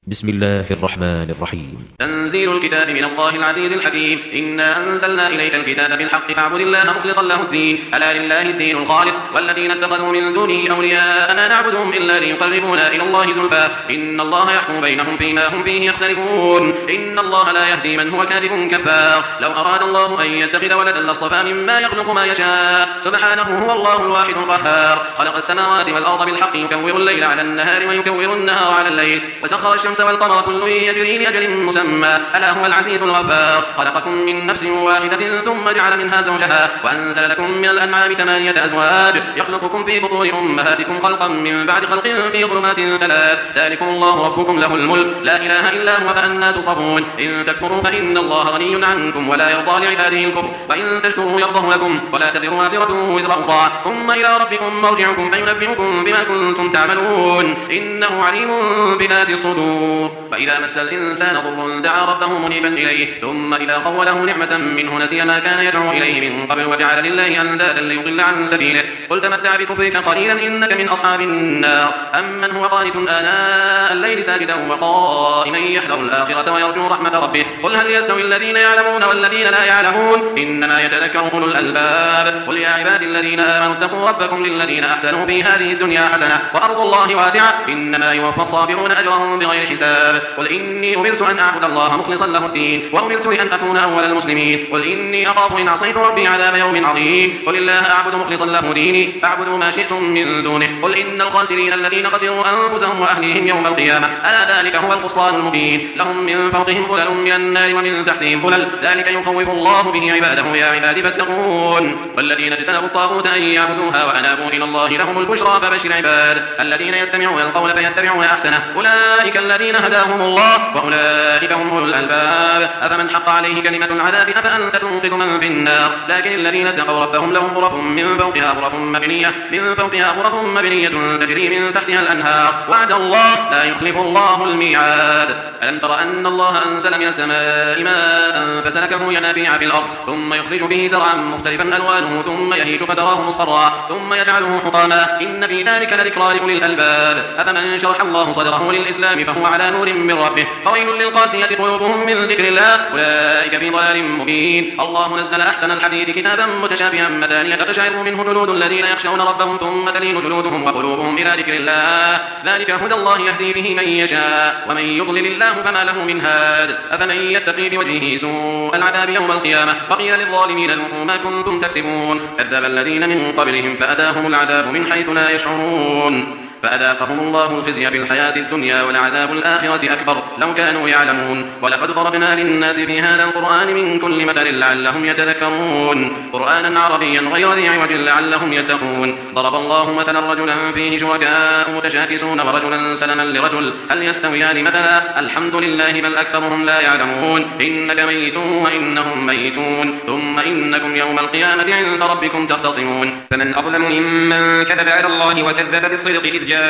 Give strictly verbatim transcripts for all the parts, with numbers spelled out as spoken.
بسم الله الرحمن الرحيم. تنزيل الكتاب من الله العزيز الحكيم. إنا أنزلنا إليك الكتاب بالحق فاعبد الله مخلصا له الدين ألا لله الدين الخالص والذين اتخذوا من دونه أولياء ما نعبدهم إلا ليقربونا إلى الله زلفى إن الله يحكم بينهم فيما هم فيه يختلفون إن الله لا يهدي من هو كاذب كفار. لو أراد الله أن يتخذ ولدا لاصطفى مما يخلق ما يشاء سبحانه هو الله الواحد القهار. خلق السماوات والأرض بالحق يكور الليل على النهار ويكور النهار على الليل وسخر الشمس والقمر كل يجري لأجل مسمى ألا هو العزيز الغفار. خلقكم من نفس واحدة ثم جعل منها زوجها وأنزل لكم من الأنعام ثمانية أزواج يخلقكم في بطون أمهاتكم خلقا من بعد خلق في ظلمات ثلاث ذلكم الله ربكم له الملك لا إله إلا هو فأنى تصرفون. إن تكفروا فإن الله غني عنكم ولا يرضى لعباده الكفر وإن تشكروا يرضه لكم ولا تزر وازرة وزر أخرى ثم إلى ربكم مرجعكم فينبئكم بما كنتم تعملون إنه عليم بذات الصدور. فإذا مس الإنسان ضر دعا ربه منيبا إليه ثم إذا خوله نعمة منه نسي ما كان يدعو إليه من قبل وجعل لله أندادا ليضل عن سبيله قل تمتع بكفرك قليلا إنك من أصحاب النار. أمن هو قانت آناء الليل ساجدا وقائما يحذر الآخرة ويرجو رحمة ربه قل هل يستوي الذين يعلمون والذين لا يعلمون إنما يتذكر أولو الألباب. قل يا عبادي الذين آمنوا اتقوا ربكم للذين أحسنوا في هذه الدنيا حسنة وأرض الله واسعة إنما يوفى الصابرون أجرهم بغير حساب. قل إني أمرت أن أعبد الله مخلصا له الدين وأمرت لأن أكون أول المسلمين. قل إني أخاف إن عصيت ربي عذاب يوم عظيم. قل الله أعبد مخلصا له ديني فاعبدوا ما شئتم من دونه. قل إن الخاسرين الذين خسروا أنفسهم وأهليهم يوم القيامة ألا ذلك هو الخسران المبين. لهم من فوقهم ظلل من النار ومن تحتهم ظلل ذلك يخوف الله به عباده يا عباد فاتقون. والذين اجتنبوا الطاغوت أن يعبدوها وأنابوا إلى الله لهم البشرى فبشر عباد الذين يستمعون القول فيتبعون أحسنه أولئك الذين هداهم الله وأولئك هم أولو الألباب. أفمن حق عليه كلمة العذاب أفأنت تنقذ من في النار لكن الذين اتقوا ربهم لهم غرف من فوقها غرف مبنية من فوقها غرف مبنية تجري من تحتها الأنهار وعد الله لا يخلف الله الميعاد. ألم تر أن الله أنزل من السماء ماء فسلكه ينابيع في الأرض ثم يخرج به زرعا مختلفا ألوانه ثم يهيج فتراه مصفرا ثم يجعله حطاما إن في ذلك لذكرى لأولي الألباب. أفمن شرح الله صدره للإسلام فهو على نور من ربه فويل للقاسية قلوبهم من ذكر الله أولئك في ضلال مبين. الله نزل أحسن الحديث كتابا متشابها مثانية تقشعر منه جلود الذين يخشون ربهم ثم تلين جلودهم وقلوبهم إلى ذكر الله ذلك هدى الله يهدي به من يشاء ومن يضلل الله فما له من هاد. أفمن يتقي بوجهه سوء العذاب يوم القيامة وقيل للظالمين ذوقوا ما كنتم تكسبون كذب الذين من قبلهم فأتاهم العذاب من حيث لا يشعرون فأذاقهم الله الخزي في الحياة الدنيا ولعذاب الآخرة أكبر لو كانوا يعلمون. ولقد ضربنا للناس في هذا القرآن من كل مثل لعلهم يتذكرون قرآنا عربيا غير ذي عوج لعلهم يتقون. ضرب الله مثلا رجلا فيه شركاء متشاكسون ورجلا سلما لرجل هل يستويان مثلا الحمد لله بل أكثرهم لا يعلمون. إنك ميت وإنهم ميتون ثم إنكم يوم القيامة عند ربكم تختصمون. فمن أظلم ممن كذب على الله وكذب بالصدق إذ جاءه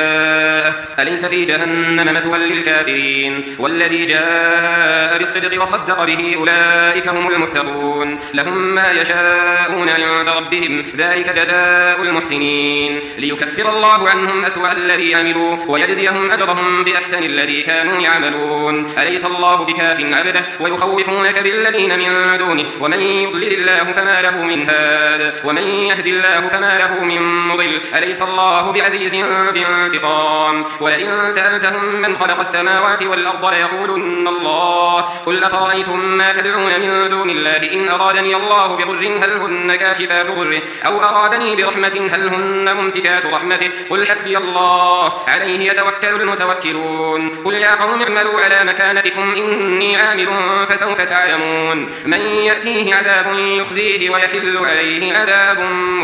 أليس في جهنم مثوى للكافرين والذي جاء بالصدق وصدق به أولئك هم المتقون لهم ما يشاءون عند ربهم ذلك جزاء المحسنين ليكفر الله عنهم أسوأ الذي عملوا ويجزيهم أجرهم بأحسن الذي كانوا يعملون. أليس الله بكاف عبده ويخوفونك بالذين من دونه ومن يضلل الله فما له من هاد ومن يهد الله فما له من مضل. أليس الله بعزيز ذي انتقام. ولئن سألتهم من خلق السماوات والأرض ليقولن الله قل أفرأيتم ما تدعون من دون الله إن أرادني الله بضر هل هن كاشفات ضره أو أرادني برحمة هل هن ممسكات رحمته قل حسبي الله عليه يتوكل المتوكلون. قل يا قوم اعملوا على مكانتكم إني عامل فسوف تعلمون من يأتيه عذاب يخزيه ويحل عليه عذاب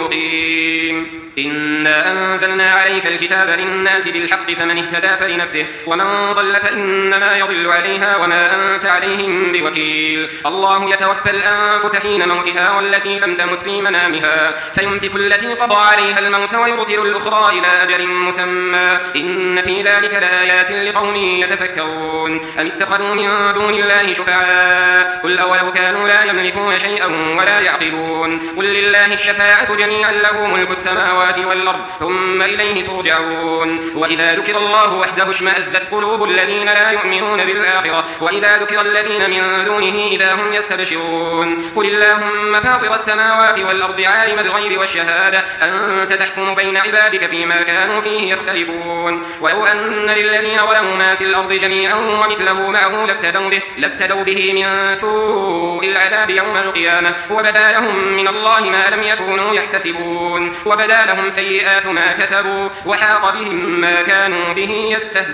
مقيم. إنا أنزلنا عليك الكتاب للناس بالحق فمن اهتدى فلنفسه ومن ضل فإنما يضل عليها وما أنت عليهم بوكيل. الله يتوفى الأنفس حين موتها والتي لم تمت في منامها فيمسك التي قضى عليها الموت ويرسل الأخرى إلى أجل مسمى إن في ذلك لآيات لقوم يتفكرون. أم اتخذوا من دون الله شفعاء قل أولو كانوا لا يملكون شيئا ولا يعقلون. قل لله الشفاعة جميعا له ملك السماوات السماوات والأرض ثم إليه ترجعون وإذا ذكر الله وحده اشمأزت قلوب الذين لا يؤمنون بالآخرة وإذا ذكر الذين من دونه إذا هم يستبشرون قل اللهم فاطر السماوات والأرض عالم الغيب والشهادة أنت تحكم بين عبادك فيما كانوا فيه يختلفون ولو أن للذين ظلموا ما في الأرض جميعا ومثله معه لافتدوا به, لافتدوا به من سوء العذاب يوم القيامة وبدا لهم من الله ما لم يكونوا يحتسبون وبدا لهم سيئات ما كسبوا وحاق بهم ما كانوا به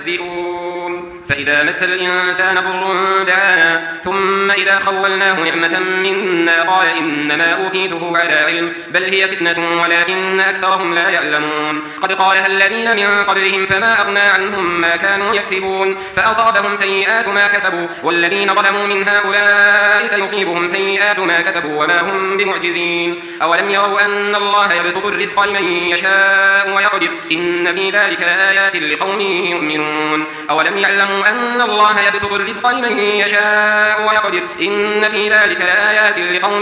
يستهزئون فإذا مس الإنسان ضر دعانا ثم إذا خولناه نعمة منا قال إنما أوتيته على علم بل هي فتنة ولكن أكثرهم لا يعلمون قد قالها الذين من قبلهم فما أغنى عنهم ما كانوا يكسبون فأصابهم سيئات ما كسبوا والذين ظلموا من هؤلاء سيصيبهم سيئات ما كسبوا وما هم بمعجزين أولم يروا أن الله يبسط الرزق لمن يشاء ويقدر إن في ذلك لآيات لقوم يؤمنون أولم يعلموا أن الله يبسط الرزق لمن يشاء ويقدر إن في ذلك لآيات لقوم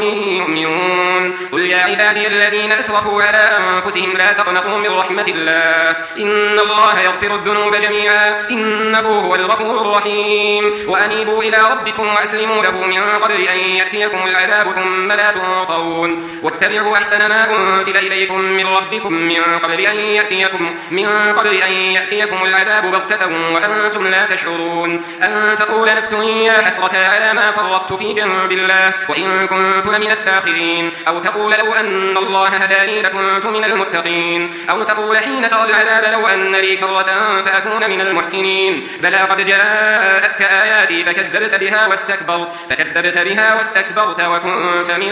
يؤمنون قل يا عبادي الذين أسرفوا على أنفسهم لا تقنطوا من رحمة الله إن الله يغفر الذنوب جميعا إنه هو الغفور الرحيم وأنيبوا إلى ربكم وأسلموا له من قبل أن يأتيكم العذاب ثم لا تنصرون واتبعوا أحسن ما أنزل إليكم من ربكم من قبل أن يأتيكم من قبل أن يأتيكم العذاب بغتة وأنتم لا تشعرون أن تقول نفس يا حسرة على ما فرطت في جنب الله وإن كنت لمن الساخرين أو تقول لو أن الله هداني لكنت من المتقين أو تقول حين ترى العذاب لو أن لي كرة فأكون من المحسنين بلى قد جاءتك آياتي فكذبت بها واستكبرت فكذبت بها واستكبرت وكنت من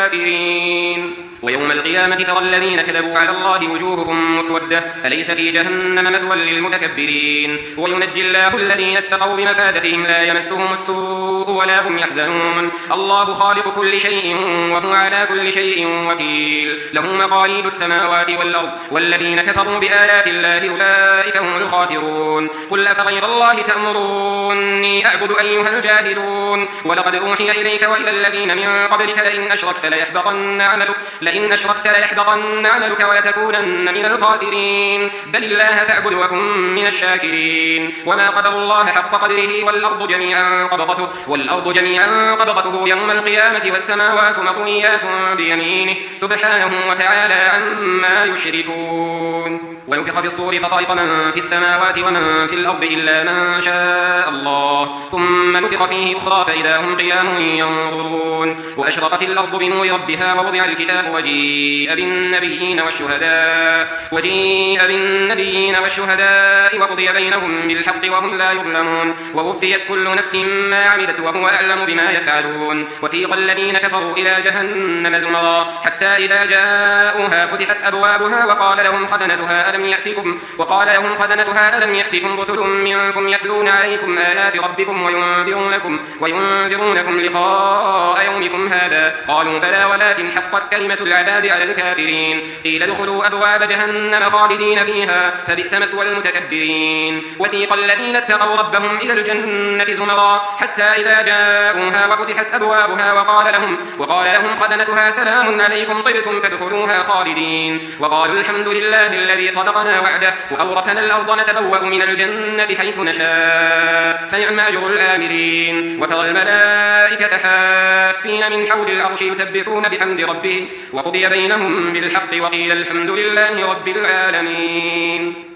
الكافرين ويوم القيامة ترى الذين كذبوا على الله وجوههم مسودة أليس في جهنم مثوى للمتكبرين وينجي الله الذين اتقوا بمفازتهم لا يمسهم السوء ولا هم يحزنون الله خالق كل شيء وهو على كل شيء وكيل له مقاليد السماوات والأرض والذين كفروا بآيات الله أولئك هم الخاسرون قل أفغير الله تأمروني أعبد أيها الجاهلون ولقد أوحي إليك وإلى الذين من قبلك لئن أشركت ليحبطن عملك لئن أشركت ليحبطن عملك ولتكونن من الخاسرين بل الله فاعبد وكن من الشاكرين وما قدر الله حق قدره والأرض جميعا قبضته والأرض جميعا قبضته يوم القيامة والسماوات مطويات بيمينه سبحانه وتعالى عما يشركون ونفخ في الصور فصعق من في السماوات ومن في الأرض إلا من شاء الله ثم نفخ فيه أخرى فإذا هم قيام ينظرون وأشرقت الأرض بنور ربها ووضع الكتاب وجيء بالنبيين والشهداء وجيء بالنبيين والشهداء وقضي بينهم بالحق وهم لا يظلمون ووفيت كل نفس ما عملت وهو أعلم بما يفعلون وسيق الذين كفروا إلى جهنم زمرا حتى إذا جاءوها فتحت أبوابها وقال لهم خزنتها ألم يأتكم وقال لهم خزنتها ألم يأتكم رسل منكم يتلون عليكم آيات ربكم وينذرونكم وينذرونكم لقاء يومكم هذا قالوا بلى ولكن حقت كلمة العذاب على الكافرين قيل ادخلوا أبواب جهنم خالدين فيها فبئس مثوى المتكبرين وسيق الذين اتقوا ربهم إلى الجنة زمرا حتى إذا جاءوها وفتحت أبوابها وقال لهم وقال لهم خزنتها سلام عليكم طبتم فادخلوها خالدين وقالوا الحمد لله الذي صدقنا وعده وأورثنا الأرض نتبوأ من الجنة حيث نشاء فنعم أجر الآمرين وترى الملائكة حافين من حول العرش يسبحون بحمد ربهم وقضي بينهم بالحق وقيل الحمد لله رب العالمين.